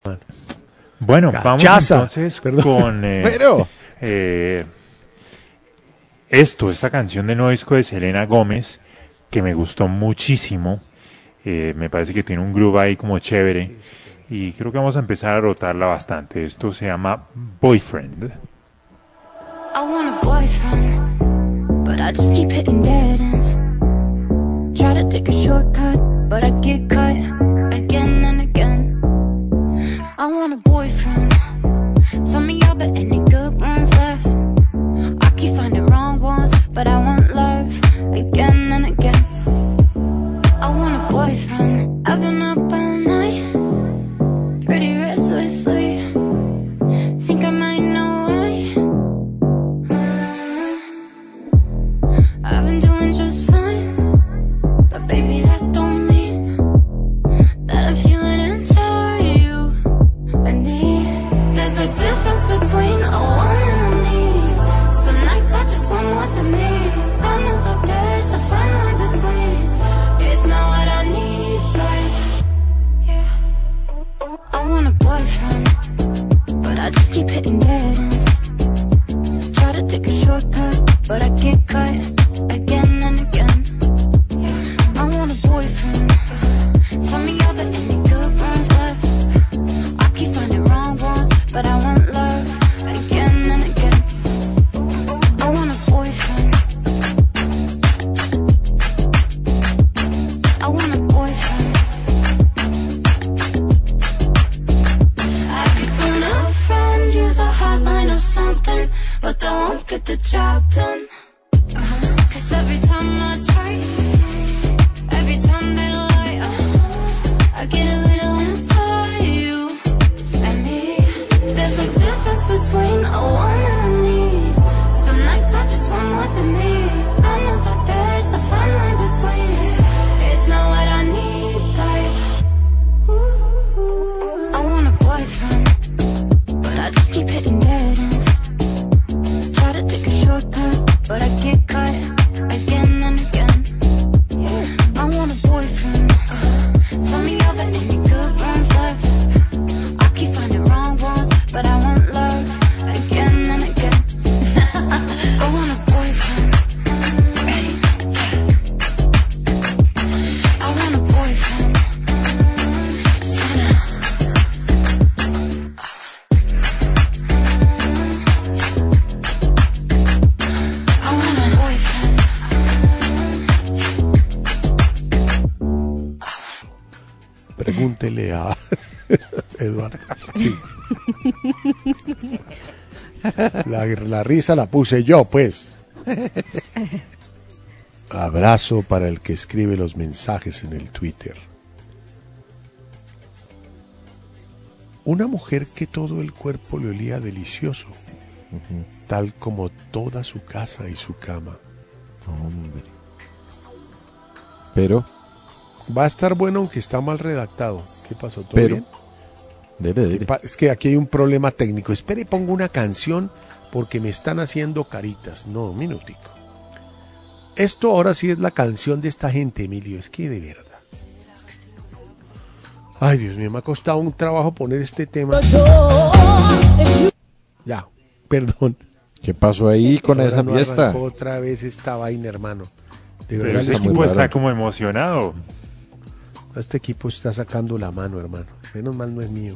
Bueno, Cachaza. vamos entonces Perdón. con Pero esta canción del nuevo disco de Selena Gómez, que me gustó muchísimo. Me parece que tiene un groove ahí como chévere. Y creo que vamos a empezar a rotarla bastante. Esto se llama Boyfriend. I want a boyfriend, but I just keep hitting dead ends. Try to take a shortcut, but I get cut again and again. I want a boyfriend. Tell me are there any good ones left? I keep finding wrong ones, but I want love again and again. I want a boyfriend. I've been up all night, pretty restlessly. Think I might know why. I've been doing just fine, but baby that don't mean that I'm feeling into you and me. There's a difference between a want and a need. Some nights I just want more than me. I know that there's a fine line between. It's not what I need, but yeah. I want a boyfriend, but I just keep hitting dead ends. Try to take a shortcut, but I get cut again and again. I want a boyfriend. Tell me are there any good ones left? I keep finding wrong ones, but I want love again and again. I want a boyfriend. I want a boyfriend. I could phone a friend, use a hotline or something, but that won't get the job done. Cause every time I try, every time they lie, I get a little into you and me. There's a difference between a want and a need. Some nights I just want more than me. I know that there's a fine line between. It's not what I need, but ooh, I want a boyfriend, but I just keep hitting dead ends. Try to take a shortcut, but I get cut again and again. I want a boyfriend. Tell me are there any good ones left? I keep finding wrong ones, but I want love again and again. I want a boyfriend. I want a boyfriend. I want a boyfriend. pregúntele a Eduardo. Sí. La risa la puse yo, pues. Abrazo para el que escribe los mensajes en el Twitter. Una mujer que todo el cuerpo le olía delicioso, tal como toda su casa y su cama. Hombre. Pero Va a estar bueno aunque está mal redactado. ¿Qué pasó? ¿Todo Pero- bien? dele. Es que aquí hay un problema técnico. Espere, pongo una canción porque me están haciendo caritas. No, un minutico. Esto ahora sí es la canción de esta gente, Emilio. Es que de verdad. Ay, Dios mío, me ha costado un trabajo poner este tema. Ya, perdón. ¿Qué pasó ahí con Ahora esa no fiesta? arrancó otra vez esta vaina, hermano. De Pero verdad, ese está muy equipo raro. está como emocionado. este equipo está sacando la mano, hermano. Menos mal no es mío.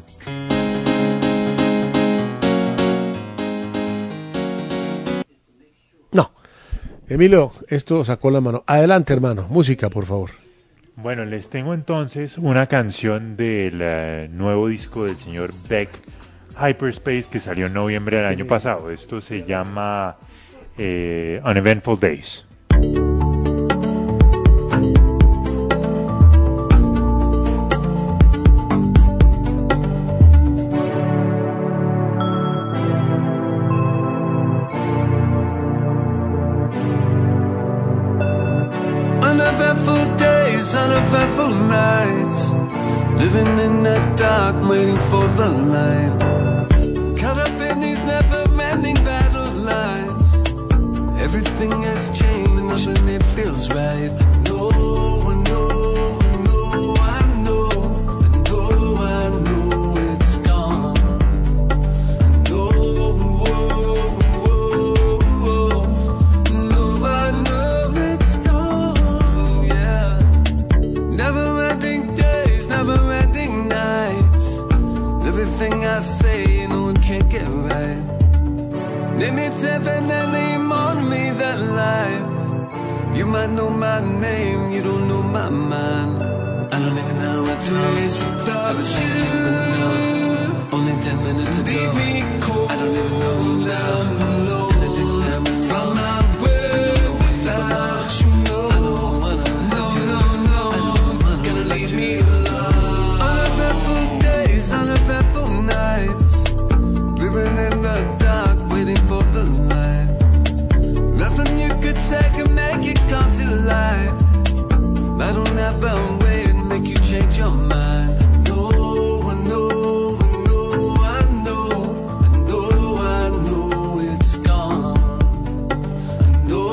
No. Emilio, esto sacó la mano. Adelante, hermano. Música, por favor. Bueno, les tengo entonces una canción del nuevo disco del señor Beck, Hyperspace, que salió en noviembre del año pasado. Esto se llama Uneventful Days. Uneventful days, uneventful nights. Living in the dark, waiting for the light. Caught up in these never-ending battle lines. Everything has changed, nothing it feels right. No, no, no, I know, I know, I know it's Name it definitely on me that life. You might know my name, you don't know my mind. I don't even know what days without you. Only 10 minutes ago. Leave me cold. I don't even know who down low. And I didn't have me from my way without you. No, I don't wanna hurt you. No, I don't wanna gonna leave me alone. Uneventful days, uneventful nights. Living in the dark, waiting for the light. Nothing you could say can make it come to life. I don't have a way to make you change your mind. It's gone. I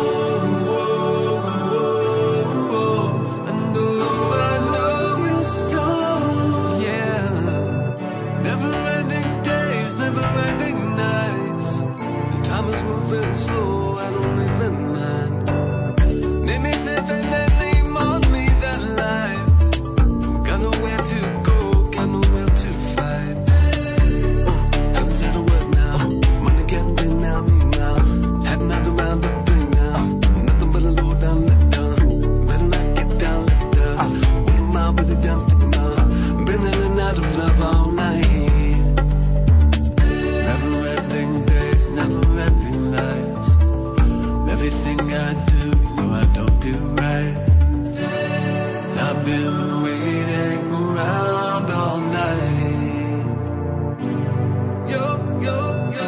know it's gone. Yeah. Never-ending days, never-ending nights. Time is moving slow, I don't even mind. Name it definitely on me that life. Got nowhere to go, got nowhere to fight. Haven't said a word now. Money getting in now, me now. Had another round of three now. Nothing but a low down, let down. Better not get down, left down. What am I really done thinking about? Been in and out of love all night. Never-ending days, never-ending nights. Everything I do, you know I don't do right. I've been waiting around all night. Yo, yo, yo.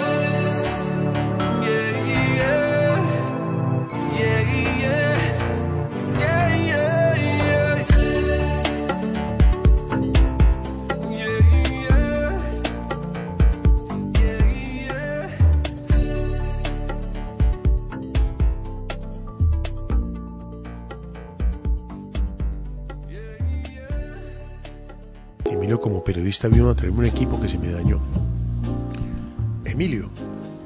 Yeah, yeah. Yeah, yeah. Yeah, yeah, yeah. Yeah, yeah. Yeah, yeah. Emilio, como periodista, vino a traerme un equipo que se me dañó. Emilio,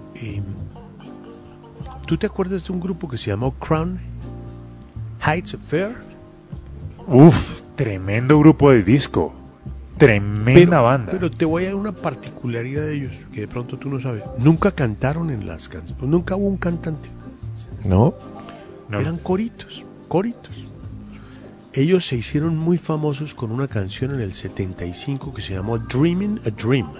¿tú te acuerdas de un grupo que se llamó Crown Heights Affair? Uf, tremendo grupo de disco. Tremenda banda. Pero te voy a dar una particularidad de ellos que de pronto tú no sabes. Nunca cantaron en las canciones, nunca hubo un cantante. ¿No? No. Eran coritos. Ellos se hicieron muy famosos con una canción en el 75 que se llamó Dreaming a Dream.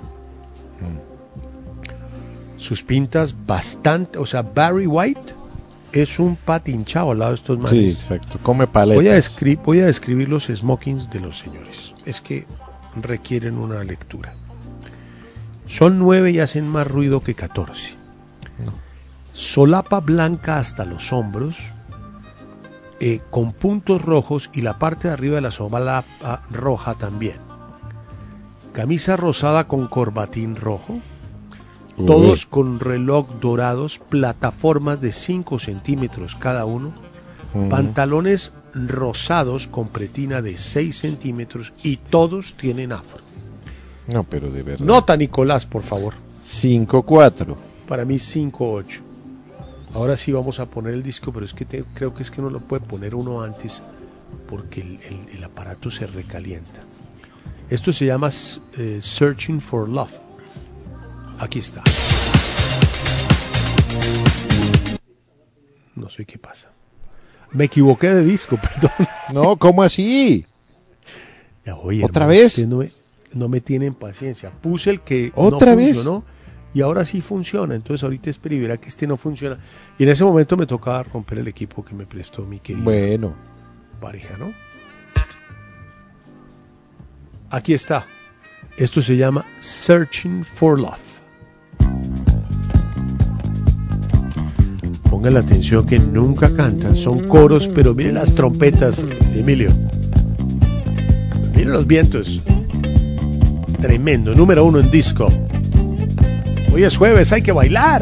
Sus pintas bastante, o sea, Barry White es un patinchado al lado de estos manes. Sí, exacto. Come paletas. Voy a describir los smokings de los señores. Es que requieren una lectura. Son 9 y hacen más ruido que 14. No. Solapa blanca hasta los hombros, con puntos rojos y la parte de arriba de la solapa roja también. Camisa rosada con corbatín rojo. Uy. Todos con reloj dorados, plataformas de 5 centímetros cada uno, pantalones rosados con pretina de 6 centímetros y todos tienen afro. No, pero de verdad. Nota, Nicolás, por favor. 5-4. Para mí 5-8. Ahora sí vamos a poner el disco, pero es que creo que es que no lo puede poner uno antes porque el aparato se recalienta. Esto se llama Searching for Love. Aquí está. No sé qué pasa. Me equivoqué de disco, perdón. No, ¿cómo así? Ya, oye, ¿Otra hermano, vez? ustedes no me tienen paciencia. Puse el que ¿Otra no vez? funcionó y ahora sí funciona. Entonces ahorita espera y verá que este no funciona. Y en ese momento me tocaba romper el equipo que me prestó mi querida Bueno. pareja, ¿no? Aquí está. Esto se llama Searching for Love. Pongan la atención que nunca cantan, son coros, pero miren las trompetas, Emilio. Miren los vientos. Tremendo, número 1 en disco. Hoy es jueves, hay que bailar.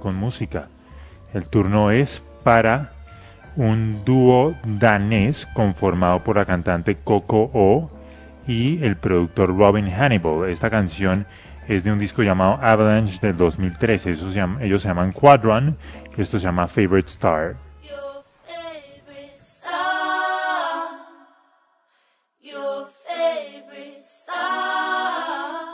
con música. El turno es para un dúo danés conformado por la cantante Coco O y el productor Robin Hannibal. Esta canción es de un disco llamado Avalanche del 2013. Ellos se llaman Quadron y esto se llama Favorite Star. Your favorite star. Your favorite star.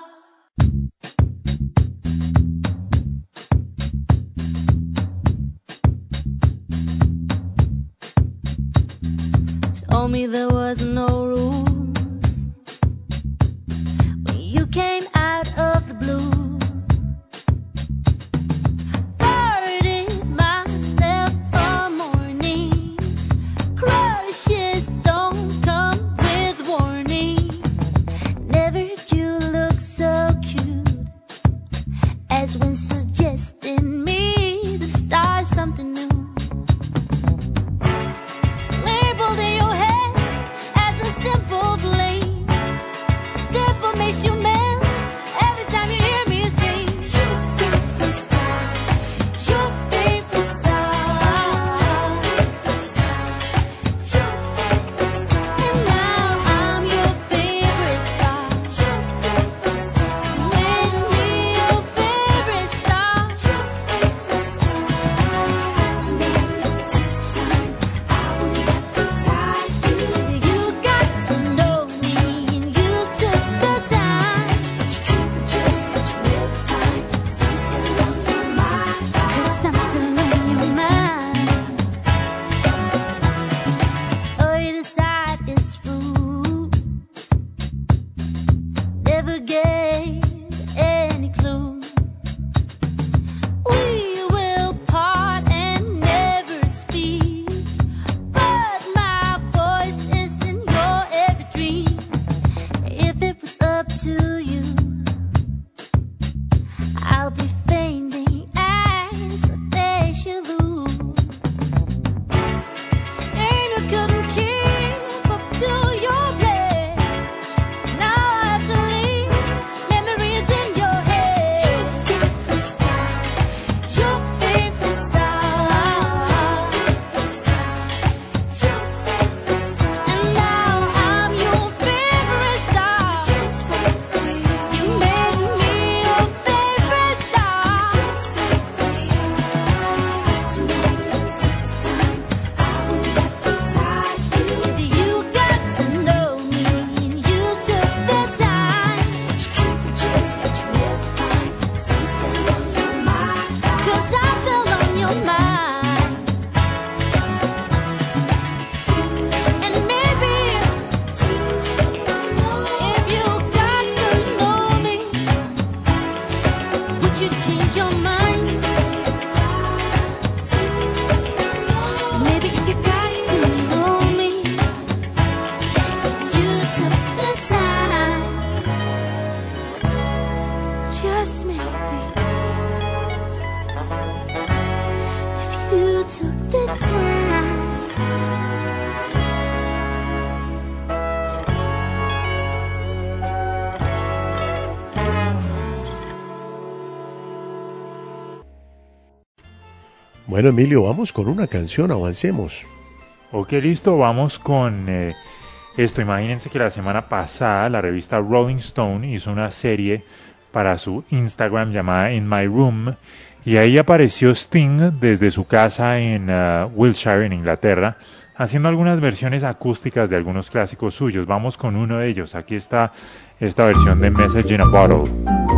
Told me there was no rules when you came out of the blue. Guarded myself from mornings. Crushes don't come with warning. Never did you look so cute as when suggesting me to start something new. Labeled in your head as a simple blame. Simple makes you melt every time you hear me sing. Your favorite star. Your favorite star. Your favorite star. And now I'm your favorite star. Your favorite star. Made me your favorite star. Your favorite star. To me, take the time. I wouldn't have to tie you. You got to know me, and you took the time. But you keep it just what you will find. 'Cause I'm still on your mind. 'Cause I'm still on your mind. So you decide it's food. Never gave any clue. We will part and never speak. But my voice is in your every dream. If it was up to you, I'll be fainting as a deja vu. Chain we couldn't keep up to your pledge. Now I have to leave. Memories in your head. Your favorite star. Your favorite star. Your favorite star. And now I'm your favorite star. You made me your favorite star. To me, you took the time. I wouldn't have to tie you. You got to know me, and you took the time. But you keep it just what you will find. 'Cause I'm still on your mind. 'Cause I'm still on your mind. And maybe if you got to know me, would you change your mind? Maybe if you got to know me, if you took the time, just maybe, if you took the time. Bueno, Emilio, vamos con una canción, avancemos. Ok, listo, vamos con esto. Imagínense que la semana pasada la revista Rolling Stone hizo una serie para su Instagram llamada In My Room y ahí apareció Sting desde su casa en Wiltshire, en Inglaterra, haciendo algunas versiones acústicas de algunos clásicos suyos. Vamos con uno de ellos. Aquí está esta versión de Message in a Bottle.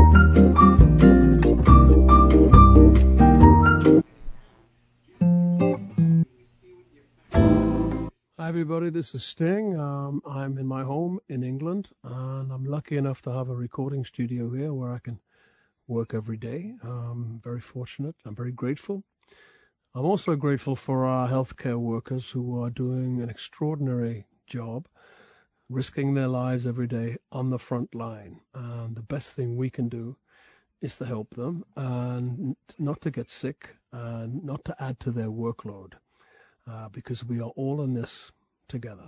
Hi everybody, this is Sting. I'm in my home in England, and I'm lucky enough to have a recording studio here where I can work every day. I'm very fortunate. I'm very grateful. I'm also grateful for our healthcare workers who are doing an extraordinary job, risking their lives every day on the front line. And the best thing we can do is to help them and not to get sick and not to add to their workload. Because we are all in this together.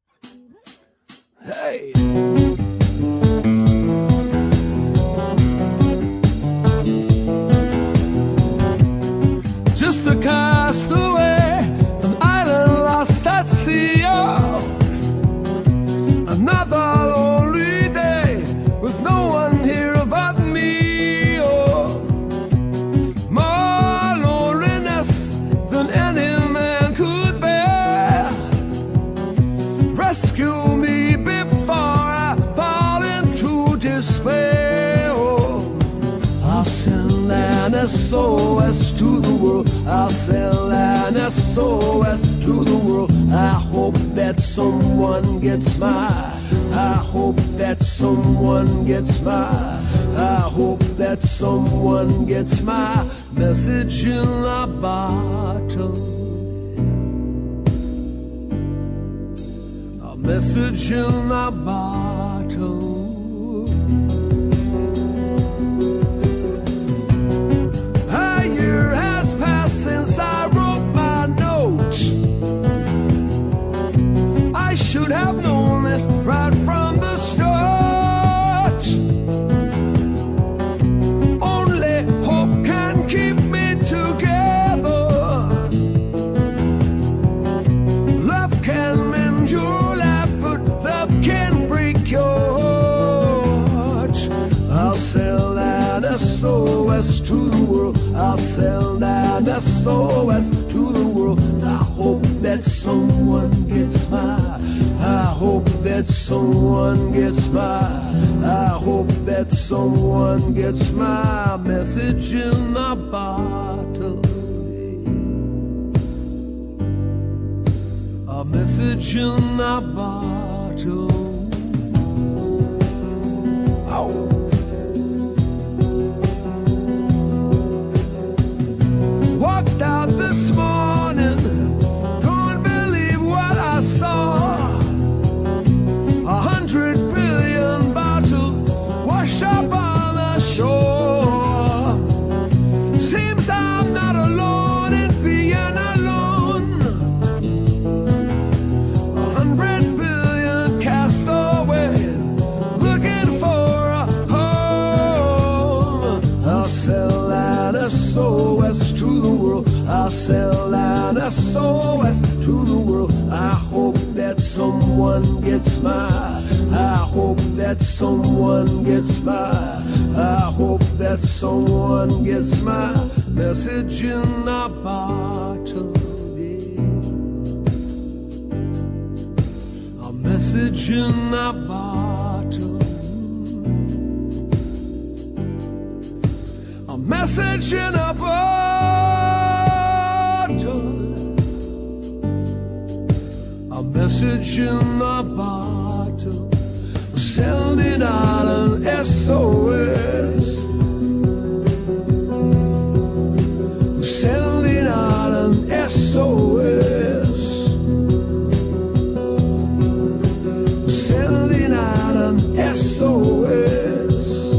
Hey! cast away, an island lost at sea. Oh, another lonely day with no one here about me. Oh, more loneliness than any man could bear. Rescue me before I fall into despair. Oh, I'll send an SOS to the world. I'll send an SOS to the world. I hope that someone gets my, I hope that someone gets my, I hope that someone gets my message in a bottle. A message in a bottle. A year has passed since I wrote my note. I should have known this right from the start. Only hope can keep me together. Love can mend your life, but love can break your heart. I'll sell an SOS to the world. I'll sell an SOS to the world. I hope that someone gets my, I hope that someone gets my, I hope that someone gets my message in a bottle. A message in a bottle. Ow. Walked out this morning, don't believe what I saw. 100 billion bottles wash up on the shore. Seems I'm not alone in being alone. 100 billion castaways looking for a home. I'll sell an SOS to the world. I'll sell an SOS to the world. I hope that someone gets my, I hope that someone gets my, I hope that someone gets my message in a bottle. A message in a bottle. A message in a bottle. A message in a bottle. Sending out an SOS. Sending out an SOS. Sending out an SOS.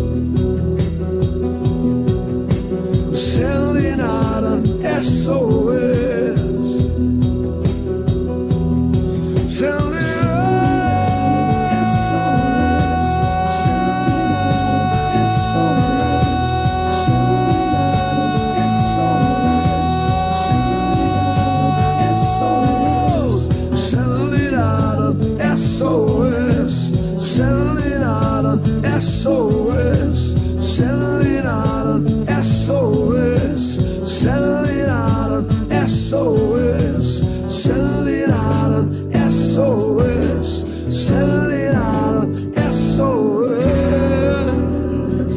Sending out an SOS. Sending SOS, sending out an SOS, sending out an SOS, sending out an SOS, sending out an SOS, sending out an SOS.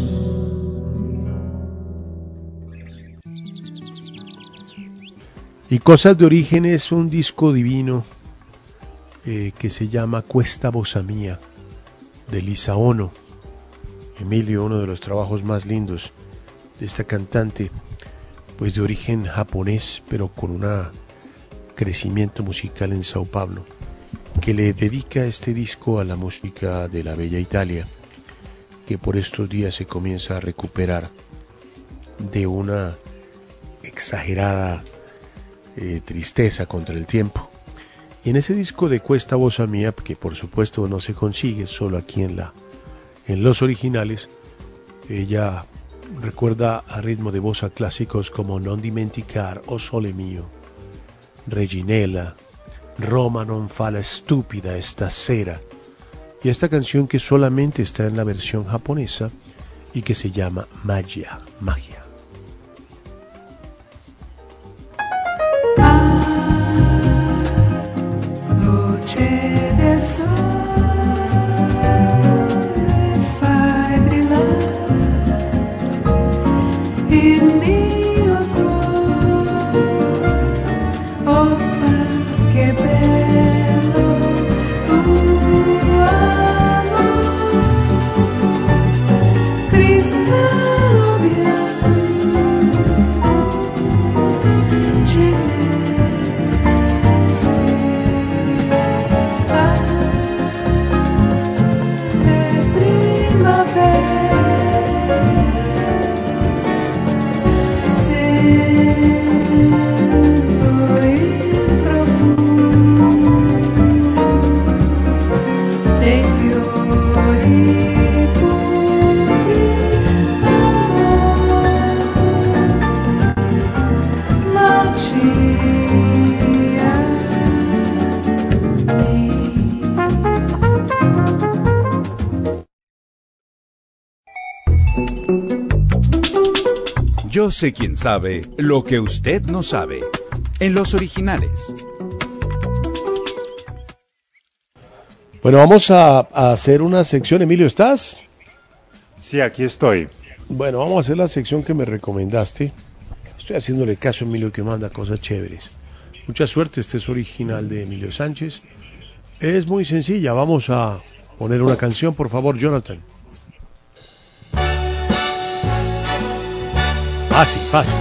Y Cosas de Origen es un disco divino que se llama Cuesta Bossa Mía, de Lisa Ono. Emilio, uno de los trabajos más lindos de esta cantante, pues de origen japonés, pero con un crecimiento musical en Sao Paulo, que le dedica este disco a la música de la bella Italia, que por estos días se comienza a recuperar de una exagerada tristeza contra el tiempo. Y en ese disco de Cuesta Bossa Mía, que por supuesto no se consigue solo aquí en los originales, ella recuerda a ritmo de voz a clásicos como Non dimenticar, O Sole Mio, Reginella, Roma non fa la stupida esta sera, y esta canción que solamente está en la versión japonesa y que se llama Magia. Luce del sole fai brillare il mio cuore, oh che bello tuo amore, cristallo bianco, celeste. Yo sé quién sabe lo que usted no sabe. En los originales. Bueno, vamos a hacer una sección. Emilio, ¿estás? Sí, aquí estoy. Bueno, vamos a hacer la sección que me recomendaste. Estoy haciéndole caso a Emilio que manda cosas chéveres. Mucha suerte, este es original de Emilio Sánchez. Es muy sencilla, vamos a poner una canción, por favor, Jonathan. Fácil.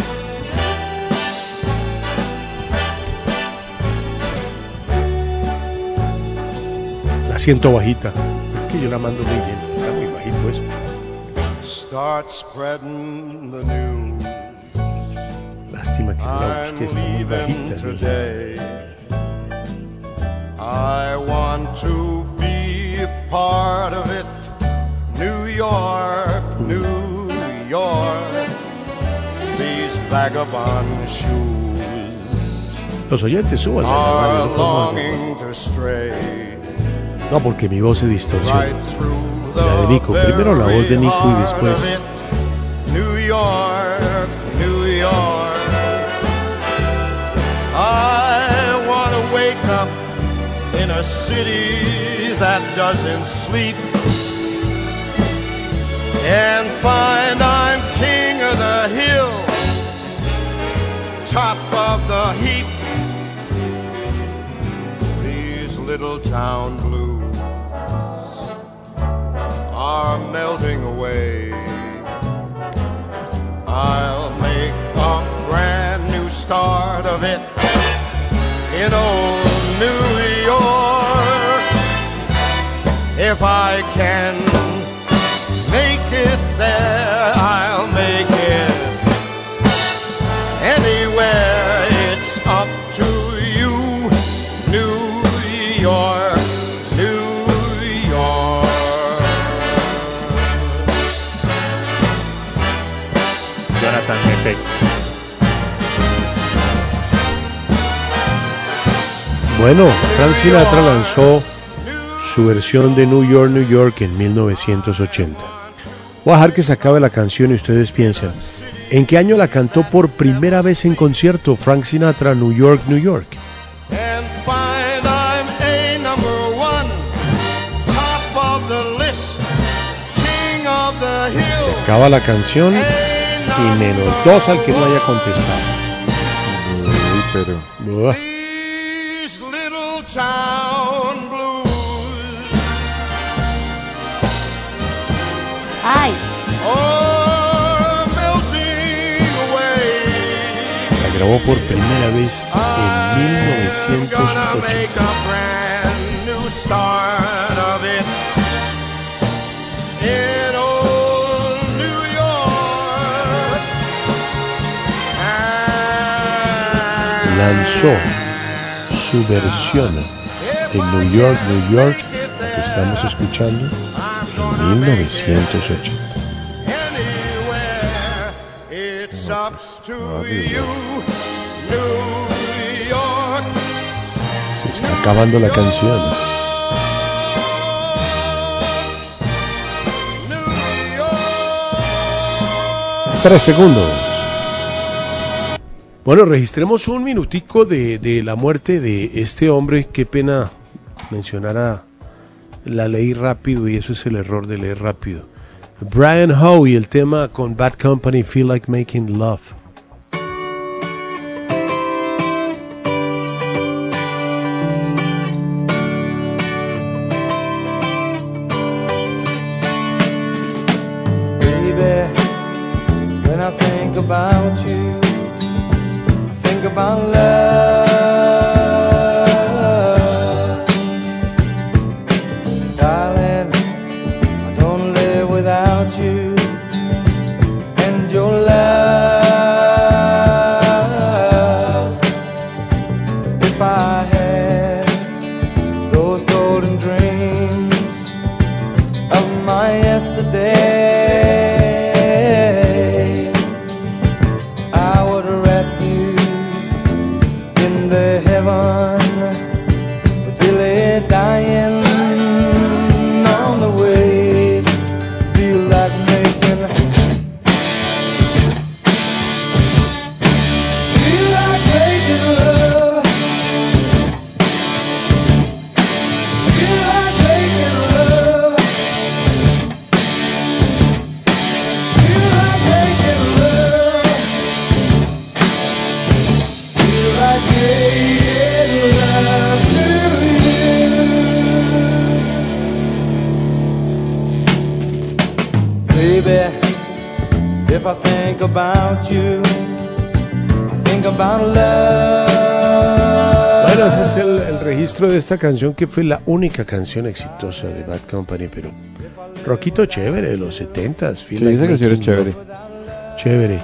La siento bajita. Es que yo la mando muy bien. Está muy bajito eso. Start spreading the news. Lástima que no la busques, está muy bajita. Today. I want to be a part of it. New York, New York. These vagabond shoes Los oyentes suban la are radio, no longing to stray No, porque mi voz se distorsiona. right through La de Nico, the primero la voz de Nico y very después heart of it. New York, New York. I want to wake up in a city that doesn't sleep and find I'm king of the hill, top of the heap. These little town blues are melting away. I'll make a brand new start of it in old New York. If I can make it there, I'll make it anywhere. It's up to you, New York, New York. Jonathan Mepec. Bueno, Frank Sinatra lanzó su versión de New York, New York en 1980. Voy a dejar que se acabe la canción y ustedes piensan, ¿en qué año la cantó por primera vez en concierto Frank Sinatra, New York, New York? And find I'm a number one, top of the list, king of the hill. Acaba la canción y -2 al que no haya contestado. Uy, pero... Buah. These little town blues. Ay, Oh, melting away. La grabó por primera vez en I'm gonna 1980. make a brand new start of it in old New York. And Lanzó su versión en New York, New York, la que estamos escuchando, en 1980. anywhere to you, New York. Se está acabando la canción. New York. 3 segundos. Bueno, registremos un minutico de la muerte de este hombre. Qué pena mencionar a la leí rápido y eso es el error de leer rápido. Brian Howe y el tema con Bad Company, Feel Like Making Love. Baby, when I think about you, I think about love. Darling, I don't live without you and your love. If I had those golden dreams of my yesterday, I would wrap you in the heaven with Billy dying on the way. Feel like making love. Feel like making love. Feel like making love. Feel like making love to you. Baby, if I think about you, I think about love. Bueno, ese es el registro de esta canción, que fue la única canción exitosa de Bad Company, pero rockito chévere de los 70s. Sí, esa canción es chévere. Chévere.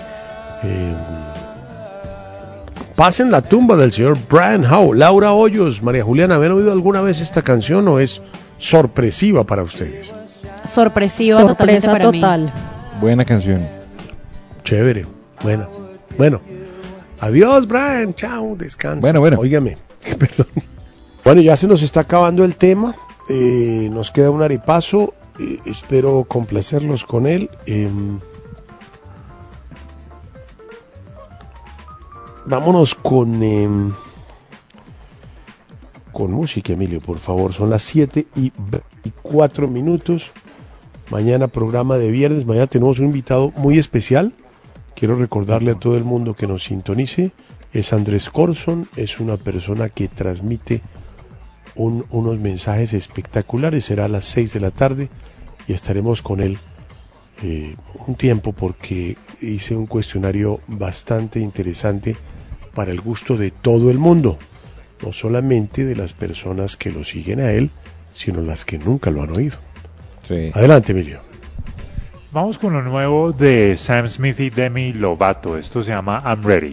Pasen la tumba del señor Brian Howe. Laura Hoyos, María Juliana, ¿habían oído alguna vez esta canción o es sorpresiva para ustedes? Sorpresiva totalmente Sorpresa para mí. total. Buena canción. Chévere. Bueno. Adiós, Brian. Chao, descansa. Bueno. Óigame. Perdón. Bueno, ya se nos está acabando el tema. Nos queda un arepaso. Espero complacerlos con él. Vámonos con música, Emilio, por favor. Son las 7:04. Mañana programa de viernes. Mañana tenemos un invitado muy especial. Quiero recordarle a todo el mundo que nos sintonice. Es Andrés Corson. Es una persona que transmite unos mensajes espectaculares. Será a las 6 de la tarde y estaremos con él un tiempo, porque hice un cuestionario bastante interesante para el gusto de todo el mundo, no solamente de las personas que lo siguen a él, sino las que nunca lo han oído. Sí. Adelante, Emilio. Vamos con lo nuevo de Sam Smith y Demi Lovato. Esto se llama I'm Ready.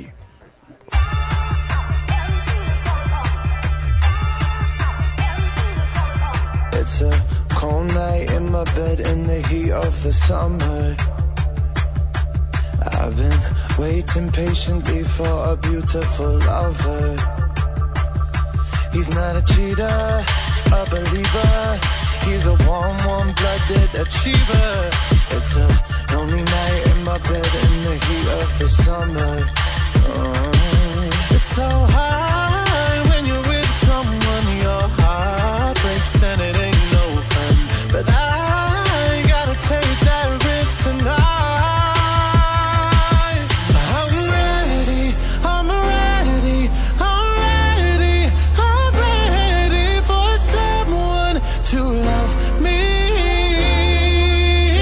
It's a cold night in my bed in the heat of the summer. I've been waiting patiently for a beautiful lover. He's not a cheater, a believer. He's a warm, warm-blooded achiever. It's a lonely night in my bed in the heat of the summer. It's so hard when you're with someone, your heart breaks and it ain't no fun. But I gotta take that risk tonight. I'm ready, I'm ready, I'm ready, I'm ready for someone to love me.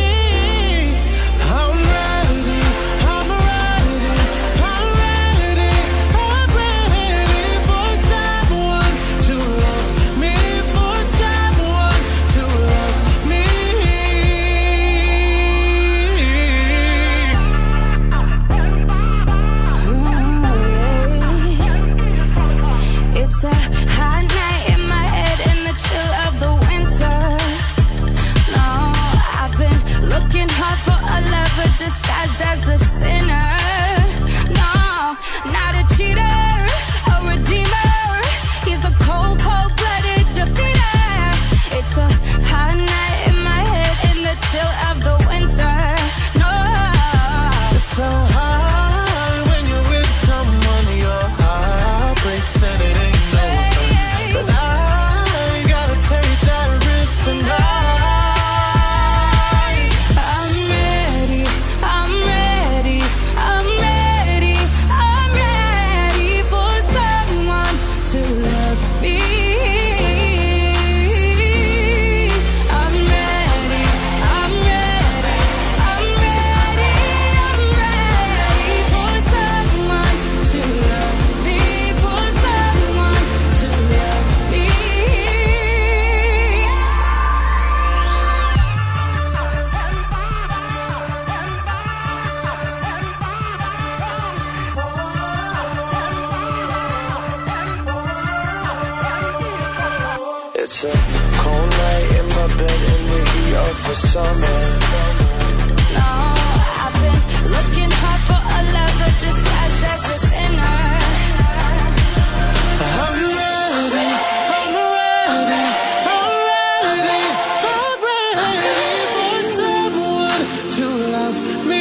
I'm ready, I'm ready, I'm ready, chill of the winter. No, It's so hard when you're with someone, your heart breaks and it ain't no fun. But I gotta take that risk tonight. I'm ready, I'm ready, I'm ready, I'm ready for someone to love me. I'm ready, I'm ready, I'm ready, I'm ready for someone to love me, for someone to love me. It's a cold night in my bed in the heat of the summer. No, I've been looking hard for a lover disguised as a sinner. I'm ready, I'm ready, I'm ready, I'm ready for someone to love me.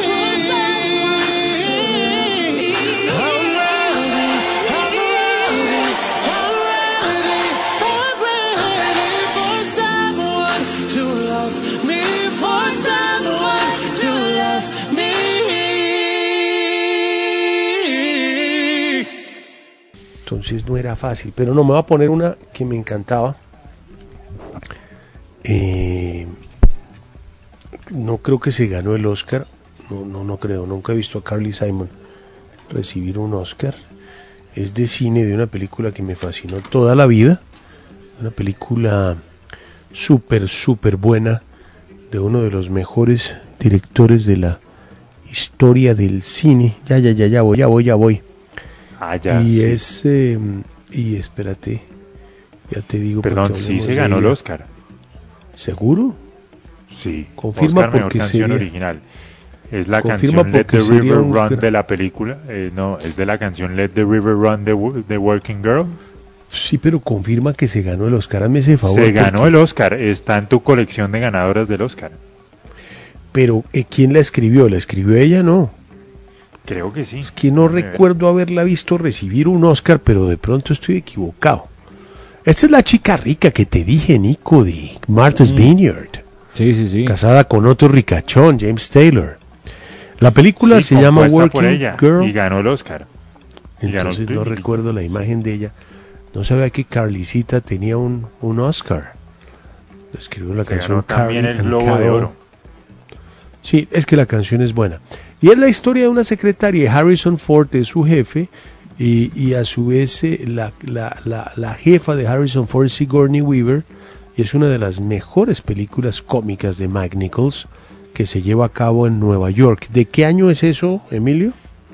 I'm ready, I'm ready, I'm ready, I'm ready for someone to love me, for someone to love me. Entonces no era fácil, pero no, me voy a poner una que me encantaba. No creo que se ganó el Oscar, no creo, nunca he visto a Carly Simon recibir un Oscar. Es de cine, de una película que me fascinó toda la vida, una película súper buena, de uno de los mejores directores de la historia del cine. Ya voy. Ah, ya. Y Sí. es, y espérate, ya te digo. Perdón, porque sí hablemos se de ganó el ella. Oscar. ¿Seguro? Sí. Confirma Oscar, mejor porque canción sería- original. Es la Confirma canción Let porque the sería River un Run gra- de la película. No, es de la canción Let the River Run de Working Girl. Sí, pero confirma que se ganó el Oscar. Hazme ese favor. Se ganó porque- el Oscar. Está en tu colección de ganadoras del Oscar. Pero, ¿quién la escribió? ¿La escribió ella? No. Creo que sí. Es que no recuerdo haberla visto recibir un Oscar, pero de pronto estoy equivocado. Esta es la chica rica que te dije, Nico, de Martha's Vineyard. Sí. Casada con otro ricachón, James Taylor. La película Sí, se llama compuesta por Working ella, Girl. y ganó el Oscar. Y ganó el Entonces no premio. recuerdo la imagen de ella. No sabía que Carlicita tenía un Oscar. Escribió la Se canción ganó también Carly el and Globo de Carol. Oro. Sí, es que la canción es buena. Y es la historia de una secretaria. Harrison Ford es su jefe y a su vez la jefa de Harrison Ford es Sigourney Weaver, y es una de las mejores películas cómicas de Mike Nichols que se lleva a cabo en Nueva York. ¿De qué año es eso, Emilio?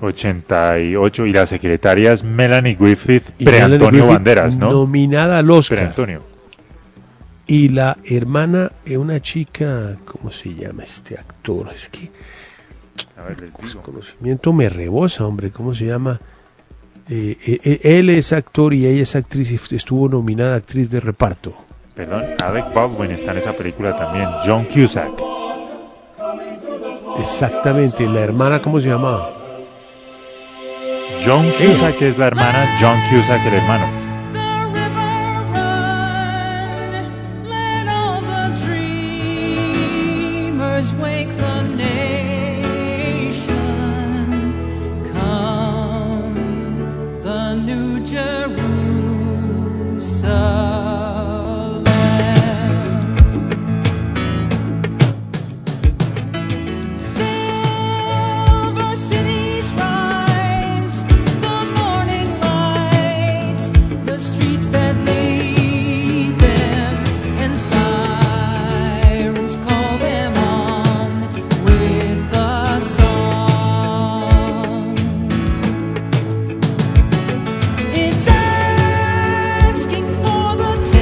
88. Y la secretaria es Melanie Griffith, Y pre-Antonio Melanie Griffith, Banderas, ¿no? Nominada al Oscar. Pre-Antonio. Y la hermana, una chica, ¿cómo se llama este actor? Es que A ver, les digo. conocimiento me rebosa, hombre. ¿Cómo se llama? Él es actor y ella es actriz, y estuvo nominada a actriz de reparto. Perdón, Alec Baldwin está en esa película también. John Cusack. Exactamente, la hermana, ¿cómo se llamaba? John Cusack es la hermana, John Cusack el hermano. Let all the dreamers wake the nation. Come, the New Jerusalem. Silver cities rise, the morning lights, the streets that lead them, and sirens call them on with a song. It's asking for the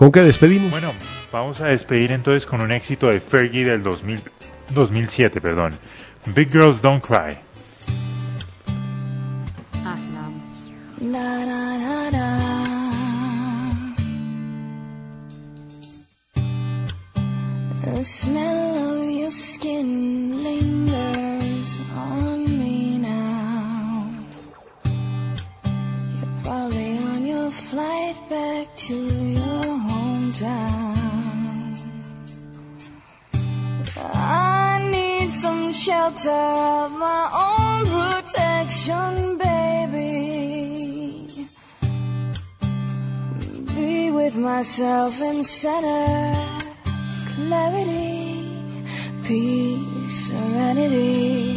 ¿Con qué despedimos? Bueno, vamos a despedir entonces con un éxito de Fergie del 2007, perdón. Big Girls Don't Cry. Na, na, na, na. The smell of your skin lingers on me now. You're probably on your flight back to your hometown. I need some shelter of my own protection, baby. Be with myself and center clarity, peace, serenity.